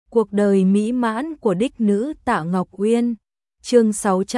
Cuộc đời mỹ mãn của đích nữ Tạ Ngọc Uyên. Chương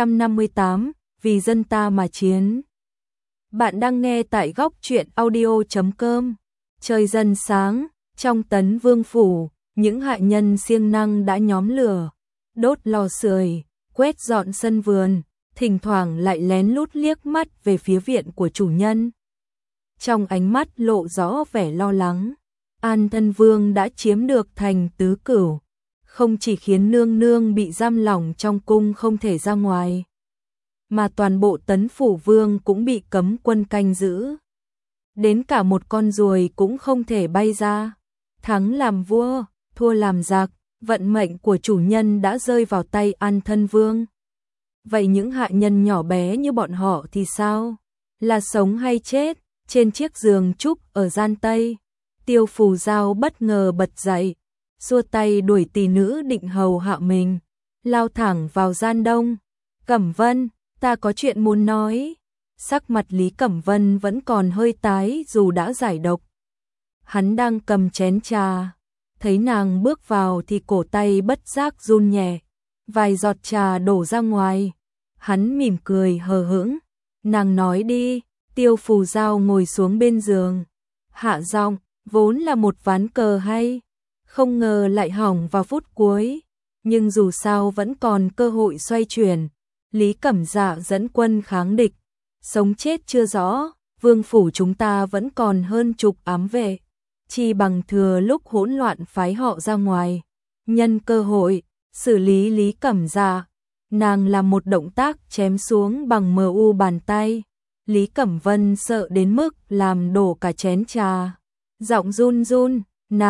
658, vì dân ta mà chiến. Bạn đang nghe tại góc truyện audio.com. Trời dần sáng, trong Tấn Vương phủ, những hạ nhân siêng năng đã nhóm lửa, đốt lò sưởi, quét dọn sân vườn, thỉnh thoảng lại lén lút liếc mắt về phía viện của chủ nhân. Trong ánh mắt lộ rõ vẻ lo lắng. An Thân Vương đã chiếm được thành tứ cửu, không chỉ khiến nương nương bị giam lỏng trong cung không thể ra ngoài, mà toàn bộ Tấn Phủ Vương cũng bị cấm quân canh giữ. Đến cả một con ruồi cũng không thể bay ra. Thắng làm vua, thua làm giặc, vận mệnh của chủ nhân đã rơi vào tay An Thân Vương. Vậy những hạ nhân nhỏ bé như bọn họ thì sao? Là sống hay chết? Trên chiếc giường trúc ở gian Tây, Tiêu Phù Giao bất ngờ bật dậy, xua tay đuổi tỷ nữ định hầu hạ mình, lao thẳng vào gian Đông. Cẩm Vân, ta có chuyện muốn nói. Sắc mặt Lý Cẩm Vân vẫn còn hơi tái dù đã giải độc. Hắn đang cầm chén trà, thấy nàng bước vào thì cổ tay bất giác run nhẹ, vài giọt trà đổ ra ngoài. Hắn mỉm cười hờ hững, nàng nói đi. Tiêu Phù Giao ngồi xuống bên giường, hạ giọng, vốn là một ván cờ hay, không ngờ lại hỏng vào phút cuối, nhưng dù sao vẫn còn cơ hội xoay chuyển. Lý Cẩm Dạ dẫn quân kháng địch, sống chết chưa rõ, vương phủ chúng ta vẫn còn hơn chục ám vệ, chi bằng thừa lúc hỗn loạn phái họ ra ngoài, nhân cơ hội xử lý Lý Cẩm Dạ. Nàng làm một động tác chém xuống bằng mu bàn tay. Lý Cẩm Vân sợ đến mức làm đổ cả chén trà, giọng run run,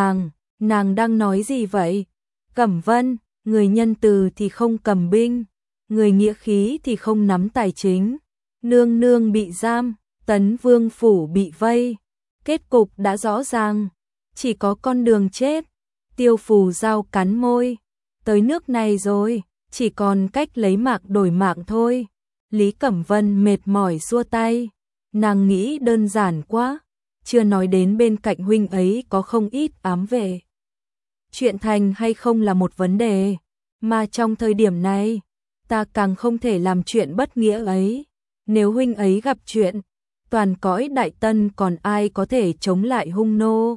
nàng đang nói gì vậy? Cẩm Vân, người nhân từ thì không cầm binh, người nghĩa khí thì không nắm tài chính. Nương nương bị giam, Tấn Vương phủ bị vây, kết cục đã rõ ràng, chỉ có con đường chết. Tiêu Phù Giao cắn môi, tới nước này rồi, chỉ còn cách lấy mạng đổi mạng thôi. Lý Cẩm Vân mệt mỏi xua tay, nàng nghĩ đơn giản quá, chưa nói đến bên cạnh huynh ấy có không ít ám vệ. Chuyện thành hay không là một vấn đề, mà trong thời điểm này, ta càng không thể làm chuyện bất nghĩa ấy. Nếu huynh ấy gặp chuyện, toàn cõi Đại Tân còn ai có thể chống lại hung nô.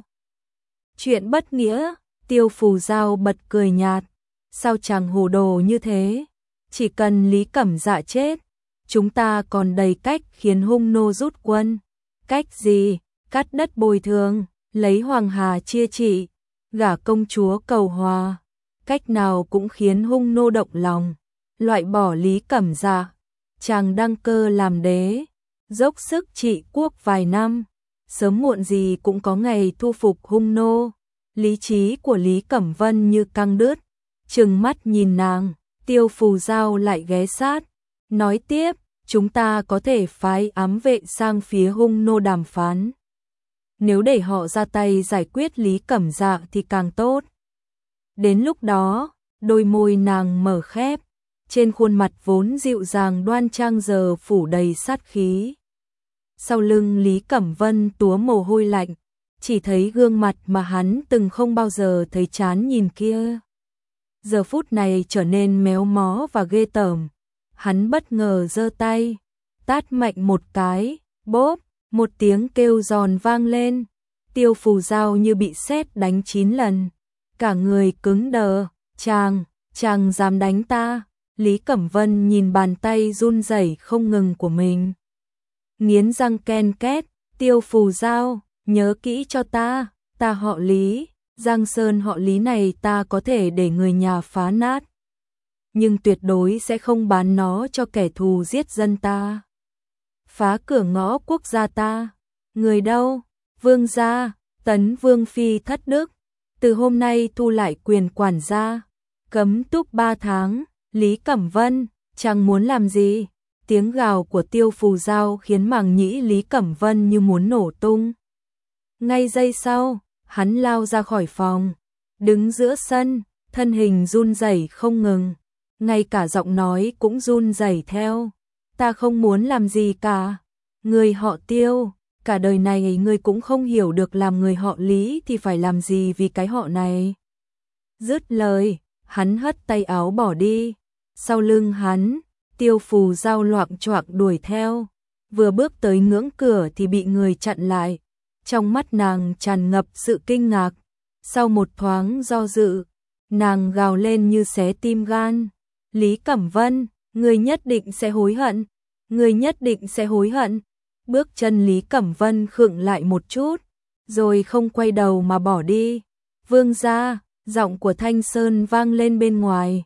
Chuyện bất nghĩa, Tiêu Phù Giao bật cười nhạt, sao chàng hồ đồ như thế? Chỉ cần Lý Cẩm Dạ chết, chúng ta còn đầy cách khiến hung nô rút quân. Cách gì? Cắt đất bồi thường, lấy Hoàng Hà chia trị, gả công chúa cầu hòa. Cách nào cũng khiến hung nô động lòng, loại bỏ Lý Cẩm Dạ. Chàng đăng cơ làm đế, dốc sức trị quốc vài năm, sớm muộn gì cũng có ngày thu phục hung nô. Lý trí của Lý Cẩm Vân như căng đứt, trừng mắt nhìn nàng. Tiêu Phù Giao lại ghé sát, nói tiếp, chúng ta có thể phái ám vệ sang phía hung nô đàm phán. Nếu để họ ra tay giải quyết Lý Cẩm Dạ thì càng tốt. Đến lúc đó, đôi môi nàng mở khép, trên khuôn mặt vốn dịu dàng đoan trang giờ phủ đầy sát khí. Sau lưng Lý Cẩm Vân túa mồ hôi lạnh, chỉ thấy gương mặt mà hắn từng không bao giờ thấy chán nhìn kia, giờ phút này trở nên méo mó và ghê tởm. Hắn bất ngờ giơ tay, tát mạnh một cái, bốp, một tiếng kêu giòn vang lên. Tiêu Phù Giao như bị sét đánh 9 lần, cả người cứng đờ. Chàng dám đánh ta? Lý Cẩm Vân nhìn bàn tay run rẩy không ngừng của mình, nghiến răng ken két. Tiêu Phù Giao, nhớ kỹ cho ta họ Lý, Giang Sơn họ Lý này ta có thể để người nhà phá nát, nhưng tuyệt đối sẽ không bán nó cho kẻ thù giết dân ta, phá cửa ngõ quốc gia ta. Người đâu? Vương gia. Tấn Vương phi thất đức, từ hôm nay thu lại quyền quản gia, cấm túc 3 tháng. Lý Cẩm Vân, chàng muốn làm gì? Tiếng gào của Tiêu Phù Giao khiến màng nhĩ Lý Cẩm Vân như muốn nổ tung. Ngay giây sau, hắn lao ra khỏi phòng, đứng giữa sân, thân hình run rẩy không ngừng, ngay cả giọng nói cũng run rẩy theo. Ta không muốn làm gì cả. Người họ Tiêu, cả đời này người cũng không hiểu được làm người họ Lý thì phải làm gì vì cái họ này. Dứt lời, hắn hất tay áo bỏ đi. Sau lưng hắn, Tiêu Phù Giao loạng choạng đuổi theo. Vừa bước tới ngưỡng cửa thì bị người chặn lại. Trong mắt nàng tràn ngập sự kinh ngạc. Sau một thoáng do dự, nàng gào lên như xé tim gan. Lý Cẩm Vân, ngươi nhất định sẽ hối hận. Ngươi nhất định sẽ hối hận. Bước chân Lý Cẩm Vân khựng lại một chút, rồi không quay đầu mà bỏ đi. Vương gia, giọng của Thanh Sơn vang lên bên ngoài.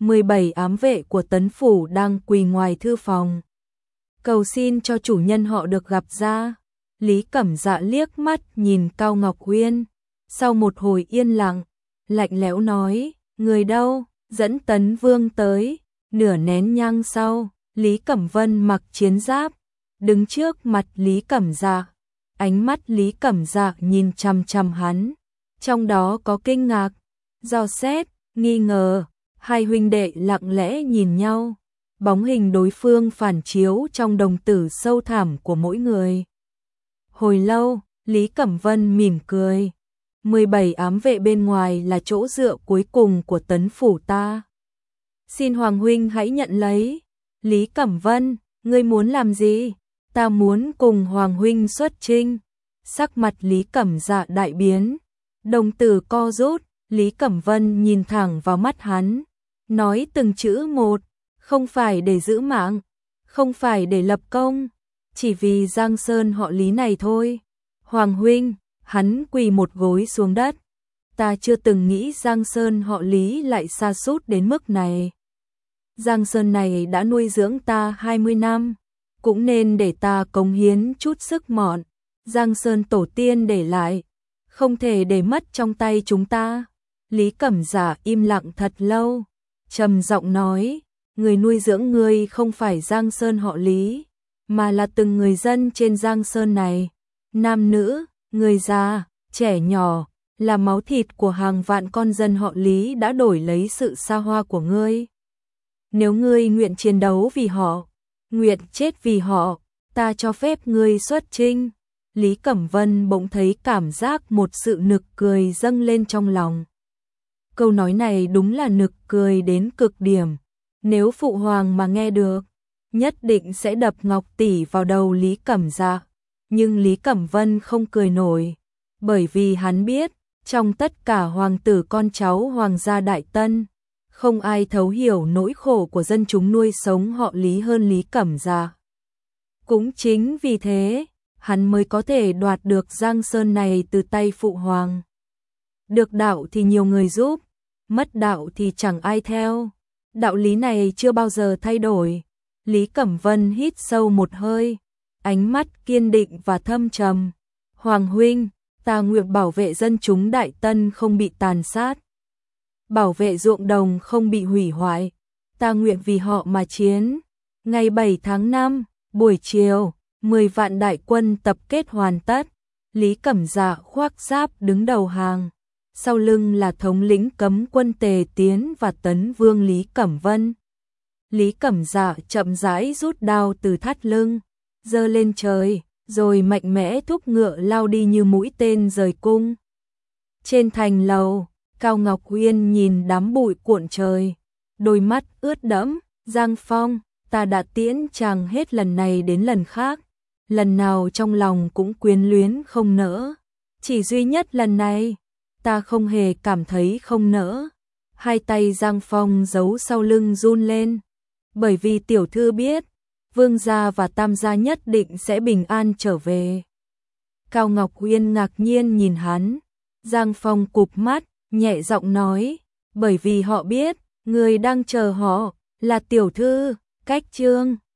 17 ám vệ của Tấn Phủ đang quỳ ngoài thư phòng. Cầu xin cho chủ nhân họ được gặp ra. Lý Cẩm Dạ liếc mắt nhìn Cao Ngọc Uyên. Sau một hồi yên lặng, lạnh lẽo nói, người đâu, dẫn Tấn Vương tới. Nửa nén nhang sau, Lý Cẩm Vân mặc chiến giáp, đứng trước mặt Lý Cẩm Dạ. Ánh mắt Lý Cẩm Dạ nhìn chằm chằm hắn, trong đó có kinh ngạc, dò xét, nghi ngờ. Hai huynh đệ lặng lẽ nhìn nhau, bóng hình đối phương phản chiếu trong đồng tử sâu thẳm của mỗi người. Hồi lâu, Lý Cẩm Vân mỉm cười. 17 ám vệ bên ngoài là chỗ dựa cuối cùng của Tấn Phủ ta. Xin Hoàng huynh hãy nhận lấy. Lý Cẩm Vân, ngươi muốn làm gì? Ta muốn cùng Hoàng huynh xuất chinh. Sắc mặt Lý Cẩm Dạ đại biến, đồng tử co rút. Lý Cẩm Vân nhìn thẳng vào mắt hắn, nói từng chữ một, không phải để giữ mạng, không phải để lập công, chỉ vì Giang Sơn họ Lý này thôi. Hoàng huynh, hắn quỳ một gối xuống đất. Ta chưa từng nghĩ Giang Sơn họ Lý lại sa sút đến mức này. Giang Sơn này đã nuôi dưỡng ta 20 năm, cũng nên để ta cống hiến chút sức mọn. Giang Sơn tổ tiên để lại, không thể để mất trong tay chúng ta. Lý Cẩm Dạ im lặng thật lâu, trầm giọng nói, người nuôi dưỡng ngươi không phải Giang Sơn họ Lý, mà là từng người dân trên Giang Sơn này. Nam nữ, người già, trẻ nhỏ, là máu thịt của hàng vạn con dân họ Lý đã đổi lấy sự xa hoa của ngươi. Nếu ngươi nguyện chiến đấu vì họ, nguyện chết vì họ, ta cho phép ngươi xuất chinh. Lý Cẩm Vân bỗng thấy cảm giác một sự nực cười dâng lên trong lòng. Câu nói này đúng là nực cười đến cực điểm. Nếu phụ hoàng mà nghe được, nhất định sẽ đập ngọc tỷ vào đầu Lý Cẩm Dạ. Nhưng Lý Cẩm Vân không cười nổi, bởi vì hắn biết, trong tất cả hoàng tử con cháu hoàng gia Đại Tân, không ai thấu hiểu nỗi khổ của dân chúng nuôi sống họ Lý hơn Lý Cẩm Dạ. Cũng chính vì thế, hắn mới có thể đoạt được Giang Sơn này từ tay phụ hoàng. Được đạo thì nhiều người giúp, mất đạo thì chẳng ai theo. Đạo lý này chưa bao giờ thay đổi. Lý Cẩm Vân hít sâu một hơi, ánh mắt kiên định và thâm trầm. Hoàng huynh, ta nguyện bảo vệ dân chúng Đại Tân không bị tàn sát, bảo vệ ruộng đồng không bị hủy hoại. Ta nguyện vì họ mà chiến. Ngày 7 tháng 5, buổi chiều, 10 vạn đại quân tập kết hoàn tất. Lý Cẩm Dạ khoác giáp đứng đầu hàng. Sau lưng là thống lĩnh cấm quân Tề Tiến và Tấn Vương Lý Cẩm Vân. Lý Cẩm Dạ chậm rãi rút đao từ thắt lưng, giơ lên trời, rồi mạnh mẽ thúc ngựa lao đi như mũi tên rời cung. Trên thành lầu, Cao Ngọc Uyên nhìn đám bụi cuộn trời, đôi mắt ướt đẫm. Giang Phong, ta đã tiễn chàng hết lần này đến lần khác, lần nào trong lòng cũng quyến luyến không nỡ, chỉ duy nhất lần này, ta không hề cảm thấy không nỡ. Hai tay Giang Phong giấu sau lưng run lên, bởi vì tiểu thư biết, Vương gia và Tam gia nhất định sẽ bình an trở về. Cao Ngọc Uyên ngạc nhiên nhìn hắn. Giang Phong cụp mắt, nhẹ giọng nói, bởi vì họ biết, người đang chờ họ là tiểu thư. Cách chương